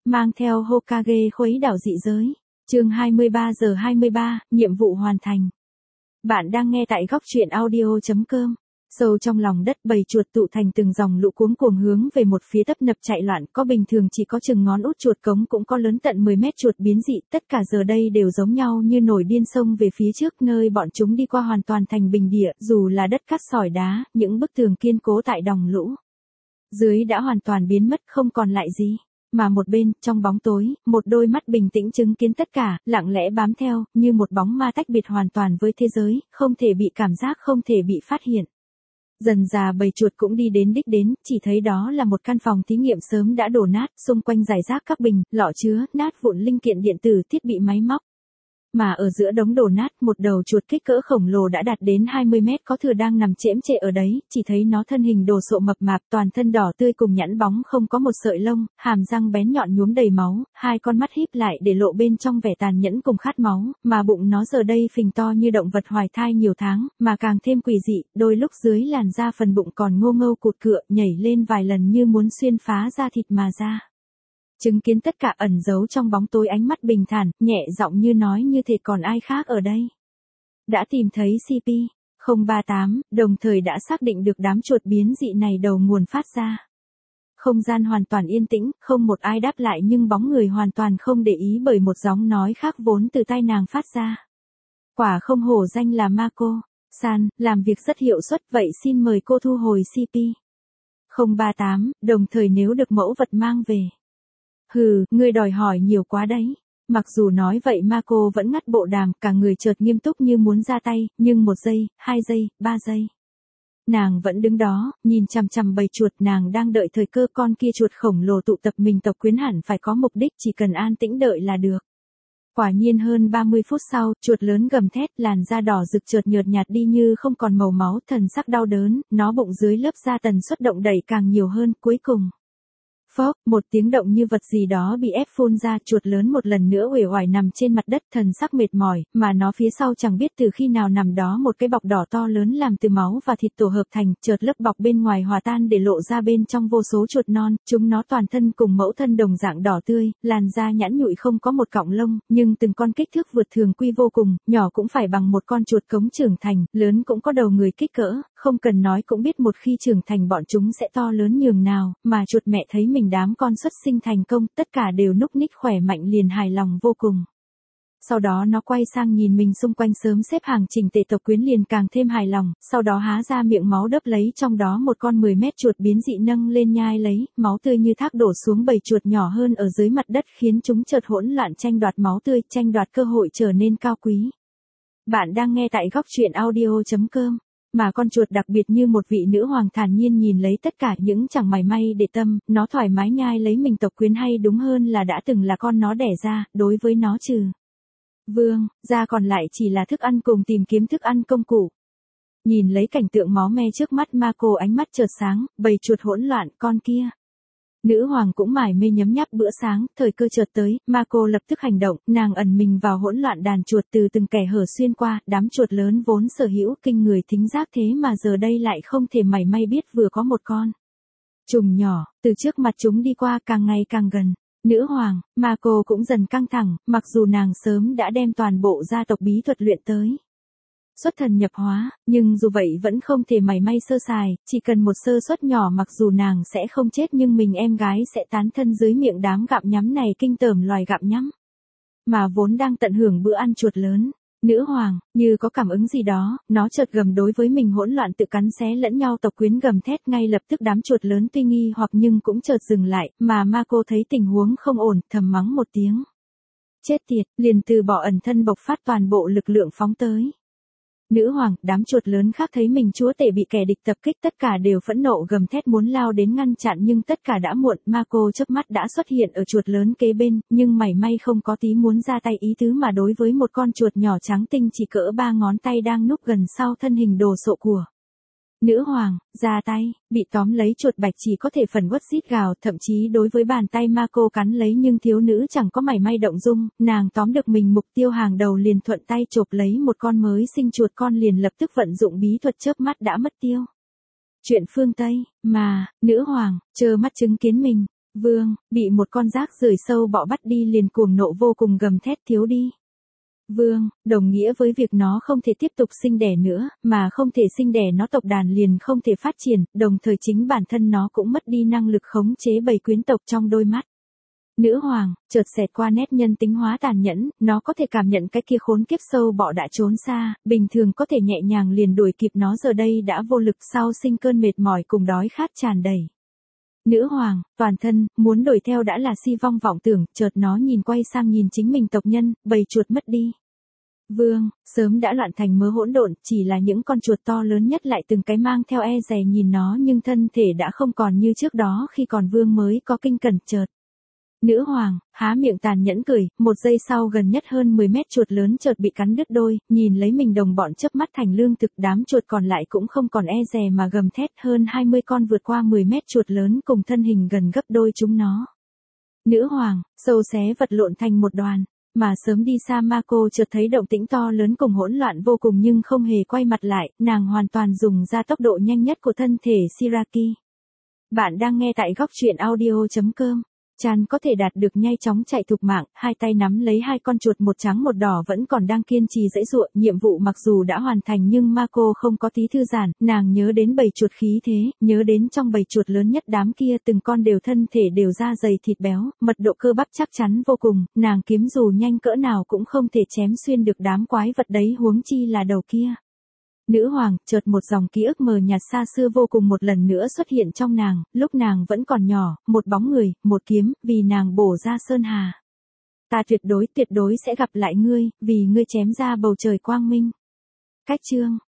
mang theo Hokage khuấy đảo dị giới. Chương 23:23, nhiệm vụ hoàn thành. Bạn đang nghe tại góc truyện audio.com. Sâu trong lòng đất bầy chuột tụ thành từng dòng lũ cuống cuồng hướng về một phía tấp nập chạy loạn, có bình thường chỉ có chừng ngón út chuột cống cũng có lớn tận 10 mét chuột biến dị, tất cả giờ đây đều giống nhau như nổi điên xông về phía trước, nơi bọn chúng đi qua hoàn toàn thành bình địa, dù là đất cát sỏi đá, những bức tường kiên cố tại đồng lũ dưới đã hoàn toàn biến mất không còn lại gì. Mà một bên, trong bóng tối, một đôi mắt bình tĩnh chứng kiến tất cả, lặng lẽ bám theo, như một bóng ma tách biệt hoàn toàn với thế giới, không thể bị cảm giác, không thể bị phát hiện. Dần dà bầy chuột cũng đi đến đích đến, chỉ thấy đó là một căn phòng thí nghiệm sớm đã đổ nát, xung quanh rải rác các bình, lọ chứa, nát vụn linh kiện điện tử, thiết bị máy móc. Mà ở giữa đống đổ nát, một đầu chuột kích cỡ khổng lồ đã đạt đến 20 mét có thừa đang nằm chễm chệ ở đấy, chỉ thấy nó thân hình đồ sộ mập mạp, toàn thân đỏ tươi cùng nhẵn bóng không có một sợi lông, hàm răng bén nhọn nhuốm đầy máu, hai con mắt híp lại để lộ bên trong vẻ tàn nhẫn cùng khát máu, mà bụng nó giờ đây phình to như động vật hoài thai nhiều tháng, mà càng thêm quỷ dị, đôi lúc dưới làn da phần bụng còn ngô ngâu cụt cựa, nhảy lên vài lần như muốn xuyên phá da thịt mà ra. Chứng kiến tất cả ẩn giấu trong bóng tối, ánh mắt bình thản, nhẹ giọng như nói như thể còn ai khác ở đây. Đã tìm thấy SCP-038, đồng thời đã xác định được đám chuột biến dị này đầu nguồn phát ra. Không gian hoàn toàn yên tĩnh, không một ai đáp lại nhưng bóng người hoàn toàn không để ý bởi một giọng nói khác vốn từ tai nàng phát ra. Quả không hổ danh là Mako-san, làm việc rất hiệu suất, vậy xin mời cô thu hồi SCP-038, đồng thời nếu được mẫu vật mang về. Hừ, ngươi đòi hỏi nhiều quá đấy. Mặc dù nói vậy Mako vẫn ngắt bộ đàm, cả người chợt nghiêm túc như muốn ra tay, nhưng 1 giây, 2 giây, 3 giây. Nàng vẫn đứng đó, nhìn chằm chằm bầy chuột, nàng đang đợi thời cơ, con kia chuột khổng lồ tụ tập mình tộc quyến hẳn phải có mục đích, chỉ cần an tĩnh đợi là được. Quả nhiên hơn 30 phút sau, chuột lớn gầm thét, làn da đỏ rực chợt nhợt nhạt đi như không còn màu máu, thần sắc đau đớn, nó bụng dưới lớp da tần suất động đẩy càng nhiều hơn, cuối cùng. Phốc, một tiếng động như vật gì đó bị ép phun ra, chuột lớn một lần nữa uể oải nằm trên mặt đất, thần sắc mệt mỏi, mà nó phía sau chẳng biết từ khi nào nằm đó một cái bọc đỏ to lớn làm từ máu và thịt tổ hợp thành, chợt lớp bọc bên ngoài hòa tan để lộ ra bên trong vô số chuột non, chúng nó toàn thân cùng mẫu thân đồng dạng đỏ tươi, làn da nhẵn nhụi không có một cọng lông, nhưng từng con kích thước vượt thường quy vô cùng, nhỏ cũng phải bằng một con chuột cống trưởng thành, lớn cũng có đầu người kích cỡ, không cần nói cũng biết một khi trưởng thành bọn chúng sẽ to lớn nhường nào, mà chuột mẹ thấy mình đám con xuất sinh thành công, tất cả đều núc ních khỏe mạnh liền hài lòng vô cùng. Sau đó nó quay sang nhìn mình xung quanh sớm xếp hàng chỉnh tề tộc quyến liền càng thêm hài lòng, sau đó há ra miệng máu đớp lấy trong đó một con 10 mét chuột biến dị nâng lên nhai lấy, máu tươi như thác đổ xuống bầy chuột nhỏ hơn ở dưới mặt đất khiến chúng chợt hỗn loạn tranh đoạt máu tươi, tranh đoạt cơ hội trở nên cao quý. Bạn đang nghe tại góc truyện audio.com. Mà con chuột đặc biệt như một vị nữ hoàng thản nhiên nhìn lấy tất cả những chẳng mảy may để tâm, nó thoải mái nhai lấy mình tộc quyến, hay đúng hơn là đã từng là con nó đẻ ra, đối với nó trừ vương, ra còn lại chỉ là thức ăn cùng tìm kiếm thức ăn công cụ. Nhìn lấy cảnh tượng máu me trước mắt Mako ánh mắt chợt sáng, bầy chuột hỗn loạn, con kia. Nữ hoàng cũng mải mê nhấm nháp bữa sáng, thời cơ chợt tới, Mako lập tức hành động, nàng ẩn mình vào hỗn loạn đàn chuột từ từng kẻ hở xuyên qua, đám chuột lớn vốn sở hữu kinh người thính giác thế mà giờ đây lại không thể mảy may biết vừa có một con trùng nhỏ, từ trước mặt chúng đi qua càng ngày càng gần. Nữ hoàng, Mako cũng dần căng thẳng, mặc dù nàng sớm đã đem toàn bộ gia tộc bí thuật luyện tới xuất thần nhập hóa, nhưng dù vậy vẫn không thể mảy may sơ sài, chỉ cần một sơ suất nhỏ mặc dù nàng sẽ không chết nhưng mình em gái sẽ tán thân dưới miệng đám gặm nhắm này, kinh tởm loài gặm nhắm. Mà vốn đang tận hưởng bữa ăn chuột lớn, nữ hoàng, như có cảm ứng gì đó, nó chợt gầm đối với mình, hỗn loạn tự cắn xé lẫn nhau, tộc quyến gầm thét ngay lập tức, đám chuột lớn tuy nghi hoặc nhưng cũng chợt dừng lại, mà Mako thấy tình huống không ổn, thầm mắng một tiếng. Chết tiệt, liền từ bỏ ẩn thân bộc phát toàn bộ lực lượng phóng tới. Nữ hoàng, đám chuột lớn khác thấy mình chúa tể bị kẻ địch tập kích, tất cả đều phẫn nộ gầm thét muốn lao đến ngăn chặn nhưng tất cả đã muộn, Mako chớp mắt đã xuất hiện ở chuột lớn kế bên, nhưng mảy may không có tí muốn ra tay ý tứ, mà đối với một con chuột nhỏ trắng tinh chỉ cỡ 3 ngón tay đang núp gần sau thân hình đồ sộ của nữ hoàng, ra tay, bị tóm lấy chuột bạch chỉ có thể phần uất rít gào, thậm chí đối với bàn tay Mako cắn lấy nhưng thiếu nữ chẳng có mảy may động dung, nàng tóm được mình mục tiêu hàng đầu liền thuận tay chộp lấy một con mới sinh chuột con liền lập tức vận dụng bí thuật chớp mắt đã mất tiêu. Chuyện phương Tây, mà, nữ hoàng, trơ mắt chứng kiến mình Vương, bị một con rác rưởi sâu bọ bắt đi liền cuồng nộ vô cùng gầm thét thiếu đi. Vương, đồng nghĩa với việc nó không thể tiếp tục sinh đẻ nữa, mà không thể sinh đẻ nó tộc đàn liền không thể phát triển, đồng thời chính bản thân nó cũng mất đi năng lực khống chế bầy quyến tộc trong đôi mắt. Nữ hoàng, chợt xẹt qua nét nhân tính hóa tàn nhẫn, nó có thể cảm nhận cái kia khốn kiếp sâu bọ đã trốn xa, bình thường có thể nhẹ nhàng liền đuổi kịp nó giờ đây đã vô lực sau sinh cơn mệt mỏi cùng đói khát tràn đầy. Nữ hoàng, toàn thân, muốn đuổi theo đã là si vong vọng tưởng, chợt nó nhìn quay sang nhìn chính mình tộc nhân, bầy chuột mất đi. Vương, sớm đã loạn thành mớ hỗn độn, chỉ là những con chuột to lớn nhất lại từng cái mang theo e dè nhìn nó nhưng thân thể đã không còn như trước đó khi còn vương mới có kinh cẩn chợt. Nữ hoàng, há miệng tàn nhẫn cười, một giây sau gần nhất hơn 10 mét chuột lớn chợt bị cắn đứt đôi, nhìn lấy mình đồng bọn chớp mắt thành lương thực, đám chuột còn lại cũng không còn e dè mà gầm thét, hơn 20 con vượt qua 10 mét chuột lớn cùng thân hình gần gấp đôi chúng nó. Nữ hoàng, sâu xé vật lộn thành một đoàn, mà sớm đi xa Mako chợt thấy động tĩnh to lớn cùng hỗn loạn vô cùng nhưng không hề quay mặt lại, nàng hoàn toàn dùng ra tốc độ nhanh nhất của thân thể Shiraki. Bạn đang nghe tại góc truyện audio.com. Chan có thể đạt được nhanh chóng chạy thục mạng, hai tay nắm lấy hai con chuột một trắng một đỏ vẫn còn đang kiên trì giãy giụa, nhiệm vụ mặc dù đã hoàn thành nhưng Mako không có tí thư giãn, nàng nhớ đến bầy chuột khí thế, nhớ đến trong bầy chuột lớn nhất đám kia từng con đều thân thể đều da dày thịt béo, mật độ cơ bắp chắc chắn vô cùng, nàng kiếm dù nhanh cỡ nào cũng không thể chém xuyên được đám quái vật đấy huống chi là đầu kia. Nữ hoàng, chợt một dòng ký ức mờ nhạt xa xưa vô cùng một lần nữa xuất hiện trong nàng, lúc nàng vẫn còn nhỏ, một bóng người, một kiếm, vì nàng bổ ra sơn hà. Ta tuyệt đối sẽ gặp lại ngươi, vì ngươi chém ra bầu trời quang minh. Cách chương